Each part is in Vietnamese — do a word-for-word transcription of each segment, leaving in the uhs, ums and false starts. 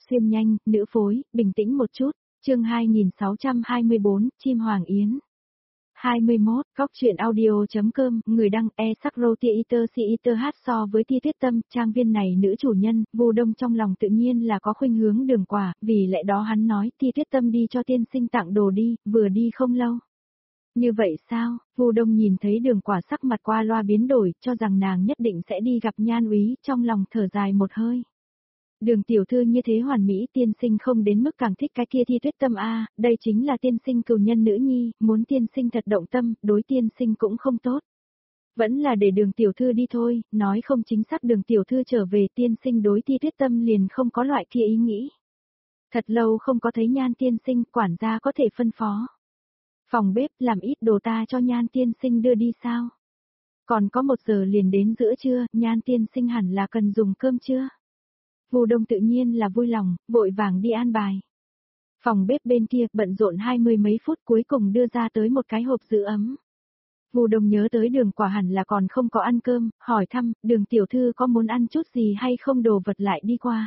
xuyên nhanh, nữ phối, bình tĩnh một chút, chương hai nghìn sáu trăm hai mươi bốn, Chim Hoàng Yến. hai mươi mốt, Góc truyện audio.com, người đăng e sắc rô tia iter si iter hát so với tia tuyết tâm, trang viên này nữ chủ nhân, Vu Đông trong lòng tự nhiên là có khuynh hướng Đường Quả, vì lẽ đó hắn nói tia tuyết tâm đi cho tiên sinh tặng đồ đi, vừa đi không lâu. Như vậy sao? Vu Đông nhìn thấy Đường Quả sắc mặt qua loa biến đổi, cho rằng nàng nhất định sẽ đi gặp Nhan Úy, trong lòng thở dài một hơi. Đường tiểu thư như thế hoàn mỹ, tiên sinh không đến mức càng thích cái kia thi tuyết tâm a, đây chính là tiên sinh cừu nhân nữ nhi, muốn tiên sinh thật động tâm, đối tiên sinh cũng không tốt. Vẫn là để Đường tiểu thư đi thôi, nói không chính xác Đường tiểu thư trở về, tiên sinh đối thi tuyết tâm liền không có loại kia ý nghĩ. Thật lâu không có thấy Nhan tiên sinh, quản gia có thể phân phó. Phòng bếp làm ít đồ ta cho Nhan tiên sinh đưa đi sao? Còn có một giờ liền đến giữa trưa, Nhan tiên sinh hẳn là cần dùng cơm chưa? Vu Đông tự nhiên là vui lòng, vội vàng đi an bài. Phòng bếp bên kia bận rộn hai mươi mấy phút cuối cùng đưa ra tới một cái hộp giữ ấm. Vu Đông nhớ tới Đường Quả hẳn là còn không có ăn cơm, hỏi thăm, Đường tiểu thư có muốn ăn chút gì hay không, đồ vật lại đi qua.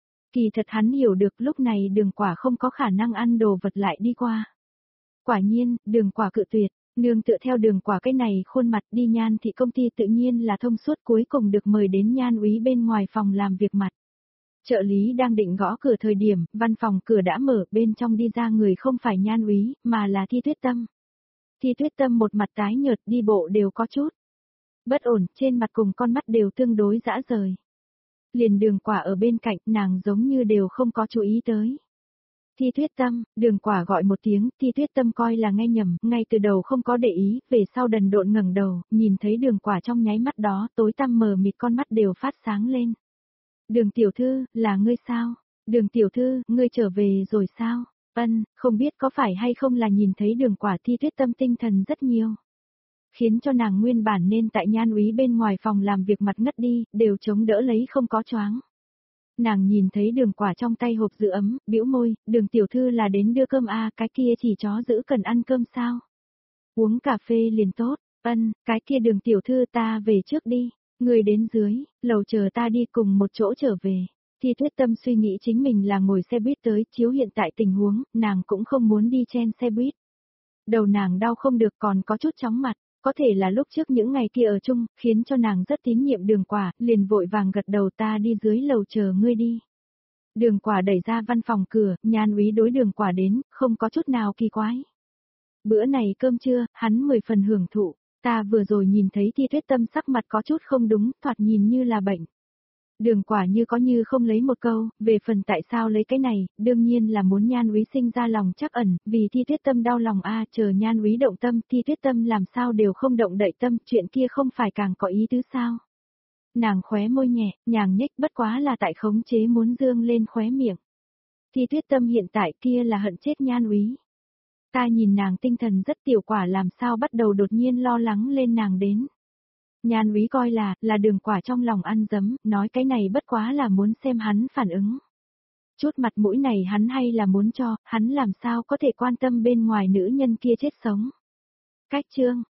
Kỳ thật hắn hiểu được lúc này Đường Quả không có khả năng ăn đồ vật lại đi qua. Quả nhiên, Đường Quả cự tuyệt, nương tựa theo Đường Quả cái này khuôn mặt đi Nhan thị công ty tự nhiên là thông suốt, cuối cùng được mời đến Nhan Úy bên ngoài phòng làm việc mặt. Trợ lý đang định gõ cửa thời điểm, văn phòng cửa đã mở, bên trong đi ra người không phải Nhan Úy, mà là Thi Tuyết Tâm. Thi Tuyết Tâm một mặt tái nhợt, đi bộ đều có chút bất ổn, trên mặt cùng con mắt đều tương đối dã rời. Liền Đường Quả ở bên cạnh, nàng giống như đều không có chú ý tới. Thi Tuyết Tâm, Đường Quả gọi một tiếng, Thi Tuyết Tâm coi là nghe nhầm, ngay từ đầu không có để ý, về sau đần độn ngẩng đầu, nhìn thấy Đường Quả trong nháy mắt đó, tối tăm mờ mịt con mắt đều phát sáng lên. Đường tiểu thư, là ngươi sao? Đường tiểu thư, ngươi trở về rồi sao? Ân, không biết có phải hay không là nhìn thấy Đường Quả, Thi Tuyết Tâm tinh thần rất nhiều. Khiến cho nàng nguyên bản nên tại Nhan Úy bên ngoài phòng làm việc mặt ngất đi, đều chống đỡ lấy không có choáng. Nàng nhìn thấy Đường Quả trong tay hộp giữ ấm, bĩu môi, Đường tiểu thư là đến đưa cơm à, cái kia chỉ chó giữ cần ăn cơm sao? Uống cà phê liền tốt. Ân, cái kia Đường tiểu thư ta về trước đi. Người đến dưới, lầu chờ ta đi cùng một chỗ trở về. Thi Tuyết Tâm suy nghĩ chính mình là ngồi xe buýt tới, chiếu hiện tại tình huống, nàng cũng không muốn đi chen xe buýt. Đầu nàng đau không được, còn có chút chóng mặt, có thể là lúc trước những ngày kia ở chung, khiến cho nàng rất tín nhiệm Đường Quả, liền vội vàng gật đầu, ta đi dưới lầu chờ ngươi đi. Đường Quả đẩy ra văn phòng cửa, Nhan Úy đối Đường Quả đến, không có chút nào kỳ quái. Bữa này cơm trưa, hắn mười phần hưởng thụ. Ta vừa rồi nhìn thấy Thi Tuyết Tâm sắc mặt có chút không đúng, thoạt nhìn như là bệnh. Đường Quả như có như không lấy một câu, về phần tại sao lấy cái này, đương nhiên là muốn Nhan Úy sinh ra lòng trắc ẩn, vì Thi Tuyết Tâm đau lòng a, chờ Nhan Úy động tâm, Thi Tuyết Tâm làm sao đều không động đậy tâm, chuyện kia không phải càng có ý tứ sao? Nàng khóe môi nhẹ, nhàng nhếch, bất quá là tại khống chế muốn dương lên khóe miệng. Thi Tuyết Tâm hiện tại kia là hận chết Nhan Úy. Ta nhìn nàng tinh thần rất tiểu Quả làm sao bắt đầu đột nhiên lo lắng lên nàng đến. Nhan Úy coi là, là Đường Quả trong lòng ăn dấm, nói cái này bất quá là muốn xem hắn phản ứng. Chút mặt mũi này hắn hay là muốn cho, hắn làm sao có thể quan tâm bên ngoài nữ nhân kia chết sống. Cách chương,